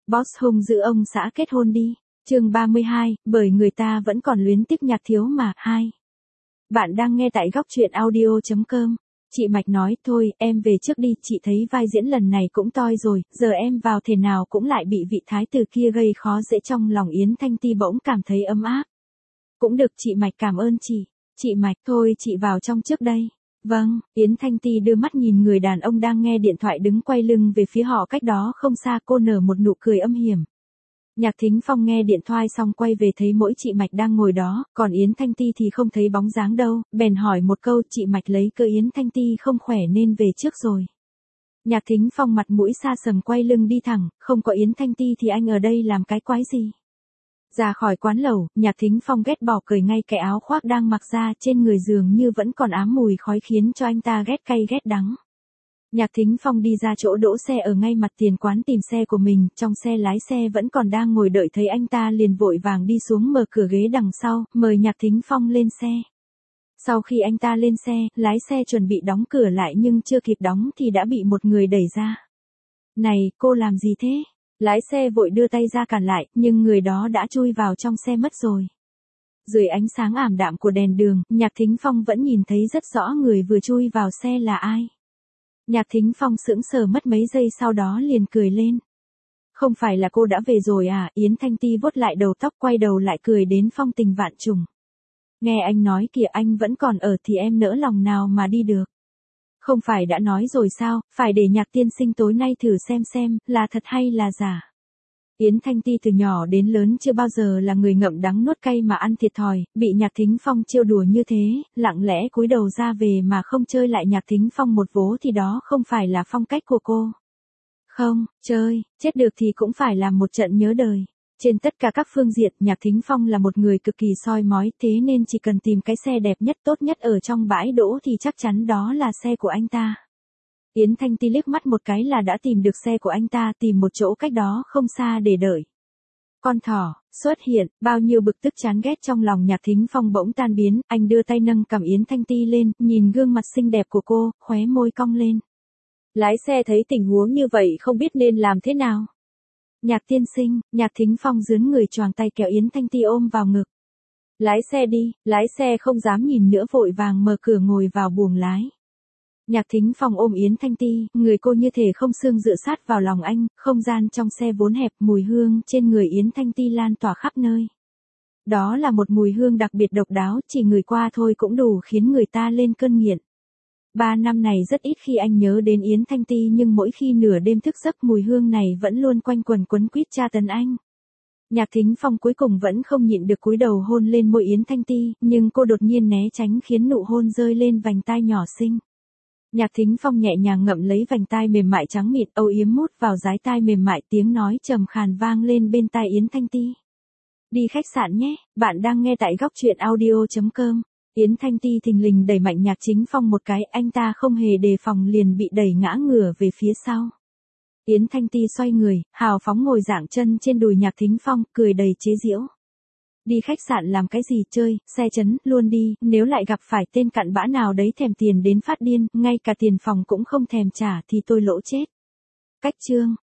Boss hung giữ ông xã kết hôn đi. Chương 32, bởi người ta vẫn còn luyến tiếc Nhạc Thiếu mà. 2. Bạn đang nghe tại góc truyện audio.com. Chị Mạch nói, thôi, em về trước đi, chị thấy vai diễn lần này cũng toi rồi, giờ em vào thể nào cũng lại bị vị thái tử kia gây khó dễ. Trong lòng Yến Thanh Ti bỗng cảm thấy ấm áp. Cũng được chị Mạch, cảm ơn chị. Chị Mạch, thôi chị vào trong trước đây. Vâng, Yến Thanh Ti đưa mắt nhìn người đàn ông đang nghe điện thoại đứng quay lưng về phía họ cách đó không xa, cô nở một nụ cười âm hiểm. Nhạc Thính Phong nghe điện thoại xong quay về thấy mỗi chị Mạch đang ngồi đó, còn Yến Thanh Ti thì không thấy bóng dáng đâu, bèn hỏi một câu. Chị Mạch lấy cơ Yến Thanh Ti không khỏe nên về trước rồi. Nhạc Thính Phong mặt mũi xa sầm quay lưng đi thẳng, không có Yến Thanh Ti thì anh ở đây làm cái quái gì? Ra khỏi quán lẩu, Nhạc Thính Phong ghét bỏ cởi ngay cái áo khoác đang mặc ra, trên người dường như vẫn còn ám mùi khói khiến cho anh ta ghét cay ghét đắng. Nhạc Thính Phong đi ra chỗ đỗ xe ở ngay mặt tiền quán tìm xe của mình, trong xe lái xe vẫn còn đang ngồi đợi thấy anh ta liền vội vàng đi xuống mở cửa ghế đằng sau, mời Nhạc Thính Phong lên xe. Sau khi anh ta lên xe, lái xe chuẩn bị đóng cửa lại nhưng chưa kịp đóng thì đã bị một người đẩy ra. Này, cô làm gì thế? Lái xe vội đưa tay ra cản lại, nhưng người đó đã chui vào trong xe mất rồi. Dưới ánh sáng ảm đạm của đèn đường, Nhạc Thính Phong vẫn nhìn thấy rất rõ người vừa chui vào xe là ai. Nhạc Thính Phong sững sờ mất mấy giây sau đó liền cười lên. Không phải là cô đã về rồi à? Yến Thanh Ti vuốt lại đầu tóc quay đầu lại cười đến phong tình vạn trùng. Nghe anh nói kìa, anh vẫn còn ở thì em nỡ lòng nào mà đi được. Không phải đã nói rồi sao, phải để Nhạc tiên sinh tối nay thử xem là thật hay là giả. Yến Thanh Ti từ nhỏ đến lớn chưa bao giờ là người ngậm đắng nuốt cay mà ăn thiệt thòi, bị Nhạc Thính Phong trêu đùa như thế, lặng lẽ cúi đầu ra về mà không chơi lại Nhạc Thính Phong một vố thì đó không phải là phong cách của cô. Không, chơi, chết được thì cũng phải làm một trận nhớ đời. Trên tất cả các phương diện, Nhạc Thính Phong là một người cực kỳ soi mói, thế nên chỉ cần tìm cái xe đẹp nhất tốt nhất ở trong bãi đỗ thì chắc chắn đó là xe của anh ta. Yến Thanh Ti liếc mắt một cái là đã tìm được xe của anh ta, tìm một chỗ cách đó không xa để đợi. Con thỏ xuất hiện, bao nhiêu bực tức chán ghét trong lòng Nhạc Thính Phong bỗng tan biến, anh đưa tay nâng cầm Yến Thanh Ti lên, nhìn gương mặt xinh đẹp của cô, khóe môi cong lên. Lái xe thấy tình huống như vậy không biết nên làm thế nào. Nhạc tiên sinh, Nhạc Thính Phong giương người choàng tay kéo Yến Thanh Ti ôm vào ngực. Lái xe đi, lái xe không dám nhìn nữa vội vàng mở cửa ngồi vào buồng lái. Nhạc Thính Phong ôm Yến Thanh Ti, người cô như thể không xương dựa sát vào lòng anh, không gian trong xe vốn hẹp, mùi hương trên người Yến Thanh Ti lan tỏa khắp nơi. Đó là một mùi hương đặc biệt độc đáo, chỉ ngửi qua thôi cũng đủ khiến người ta lên cơn nghiện. 3 năm này rất ít khi anh nhớ đến Yến Thanh Ti nhưng mỗi khi nửa đêm thức giấc mùi hương này vẫn luôn quanh quẩn quấn quýt tra tấn anh. Nhạc Thính Phong cuối cùng vẫn không nhịn được cúi đầu hôn lên môi Yến Thanh Ti, nhưng cô đột nhiên né tránh khiến nụ hôn rơi lên vành tai nhỏ xinh. Nhạc Thính Phong nhẹ nhàng ngậm lấy vành tai mềm mại trắng mịn, âu yếm mút vào dái tai mềm mại, tiếng nói trầm khàn vang lên bên tai Yến Thanh Ti. Đi khách sạn nhé, bạn đang nghe tại góc truyện audio.com. Yến Thanh Ti thình lình đẩy mạnh Nhạc Thính Phong một cái, anh ta không hề đề phòng liền bị đẩy ngã ngửa về phía sau. Yến Thanh Ti xoay người, hào phóng ngồi dạng chân trên đùi Nhạc Thính Phong, cười đầy chế giễu. Đi khách sạn làm cái gì chơi, xe chấn, luôn đi, nếu lại gặp phải tên cặn bã nào đấy thèm tiền đến phát điên, ngay cả tiền phòng cũng không thèm trả thì tôi lỗ chết. Cách chương,